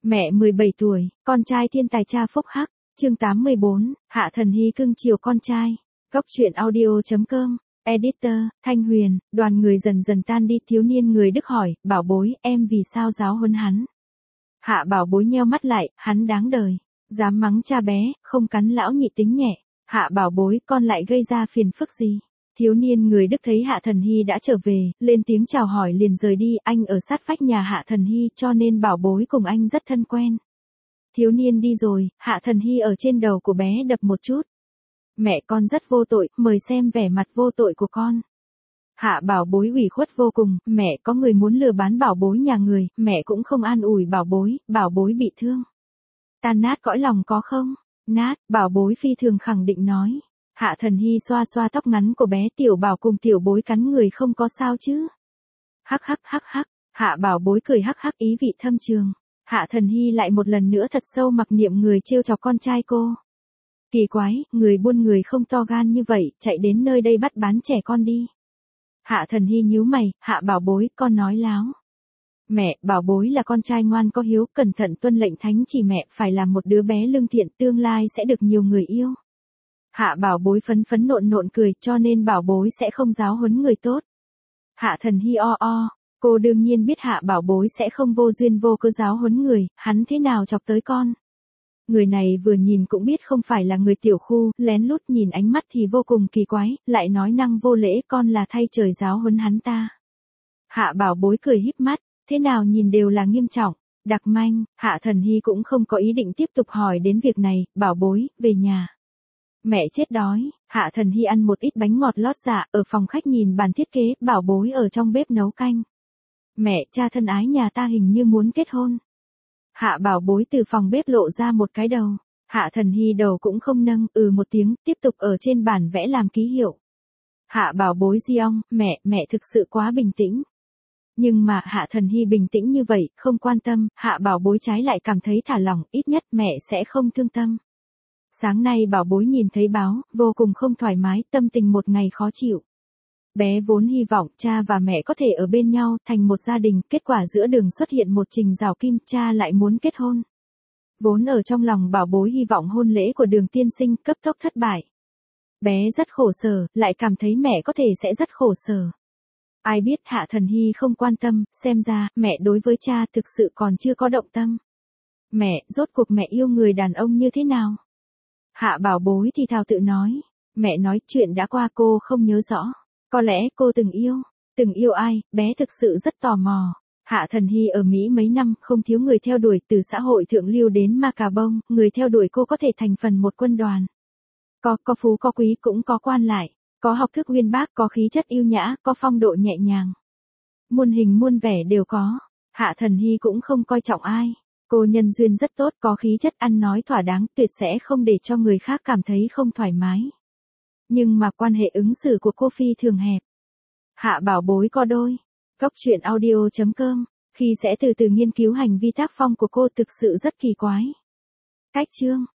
Mẹ 17 tuổi, con trai thiên tài cha phúc hắc. Chương 84, Hạ Thần Hy cưng chiều con trai. Góc truyện audio.com. Editor, Thanh Huyền. Đoàn người dần dần tan đi. Thiếu niên người Đức hỏi, bảo bối, em vì sao giáo huấn hắn? Hạ bảo bối nheo mắt lại, hắn đáng đời. Dám mắng cha bé, không cắn lão nhị tính nhẹ. Hạ bảo bối, con lại gây ra phiền phức gì? Thiếu niên người Đức thấy Hạ Thần Hy đã trở về, lên tiếng chào hỏi liền rời đi. Anh ở sát vách nhà Hạ Thần Hy cho nên bảo bối cùng anh rất thân quen. Thiếu niên đi rồi, Hạ Thần Hy ở trên đầu của bé đập một chút. Mẹ con rất vô tội, mời xem vẻ mặt vô tội của con. Hạ bảo bối ủy khuất vô cùng, mẹ có người muốn lừa bán bảo bối nhà người, mẹ cũng không an ủi bảo bối bị thương. Tan nát cõi lòng có không? Nát, bảo bối phi thường khẳng định nói. Hạ Thần Hy xoa xoa tóc ngắn của bé, tiểu bảo cùng tiểu bối cắn người không có sao chứ? Hắc hắc hắc hắc, Hạ bảo bối cười hắc hắc ý vị thâm trường. Hạ Thần Hy lại một lần nữa thật sâu mặc niệm người trêu chọc con trai cô. Kỳ quái, người buôn người không to gan như vậy, chạy đến nơi đây bắt bán trẻ con đi. Hạ Thần Hy nhíu mày, Hạ bảo bối, con nói láo. Mẹ, bảo bối là con trai ngoan có hiếu, cẩn thận tuân lệnh thánh chỉ mẹ, phải là một đứa bé lương thiện, tương lai sẽ được nhiều người yêu. Hạ bảo bối phấn phấn nộn nộn cười, cho nên bảo bối sẽ không giáo huấn người tốt. Hạ Thần Hy cô đương nhiên biết Hạ bảo bối sẽ không vô duyên vô cớ giáo huấn người, hắn thế nào chọc tới con. Người này vừa nhìn cũng biết không phải là người tiểu khu, lén lút nhìn ánh mắt thì vô cùng kỳ quái, lại nói năng vô lễ, con là thay trời giáo huấn hắn ta. Hạ bảo bối cười híp mắt, thế nào nhìn đều là nghiêm trọng, đặc manh. Hạ Thần Hy cũng không có ý định tiếp tục hỏi đến việc này, bảo bối, về nhà. Mẹ chết đói. Hạ Thần Hy ăn một ít bánh ngọt lót dạ, ở phòng khách nhìn bàn thiết kế, bảo bối ở trong bếp nấu canh. Mẹ, cha thân ái nhà ta hình như muốn kết hôn. Hạ bảo bối từ phòng bếp lộ ra một cái đầu. Hạ Thần Hy đầu cũng không nâng, một tiếng, tiếp tục ở trên bản vẽ làm ký hiệu. Hạ bảo bối Giong, mẹ thực sự quá bình tĩnh. Nhưng mà Hạ Thần Hy bình tĩnh như vậy, không quan tâm, Hạ bảo bối trái lại cảm thấy thả lỏng, ít nhất mẹ sẽ không thương tâm. Sáng nay bảo bối nhìn thấy báo, vô cùng không thoải mái, tâm tình một ngày khó chịu. Bé vốn hy vọng cha và mẹ có thể ở bên nhau, thành một gia đình, kết quả giữa đường xuất hiện một trình rào kim, cha lại muốn kết hôn. Vốn ở trong lòng bảo bối hy vọng hôn lễ của Đường tiên sinh cấp tốc thất bại. Bé rất khổ sở, lại cảm thấy mẹ có thể sẽ rất khổ sở. Ai biết Hạ Thần Hy không quan tâm, xem ra, mẹ đối với cha thực sự còn chưa có động tâm. Mẹ, rốt cuộc mẹ yêu người đàn ông như thế nào? Hạ bảo bối thì thào tự nói. Mẹ nói chuyện đã qua cô không nhớ rõ. Có lẽ cô từng yêu ai, bé thực sự rất tò mò. Hạ Thần Hy ở Mỹ mấy năm, không thiếu người theo đuổi, từ xã hội thượng lưu đến ma cà bông, người theo đuổi cô có thể thành phần một quân đoàn. Có phú có quý cũng có quan lại, có học thức uyên bác, có khí chất yêu nhã, có phong độ nhẹ nhàng. Muôn hình muôn vẻ đều có. Hạ Thần Hy cũng không coi trọng ai. Cô nhân duyên rất tốt, có khí chất ăn nói thỏa đáng, tuyệt sẽ không để cho người khác cảm thấy không thoải mái. Nhưng mà quan hệ ứng xử của cô phi thường hẹp. Hạ bảo bối có đôi. Góc truyện audio.com. Khi sẽ từ từ nghiên cứu hành vi tác phong của cô thực sự rất kỳ quái. Cách chương.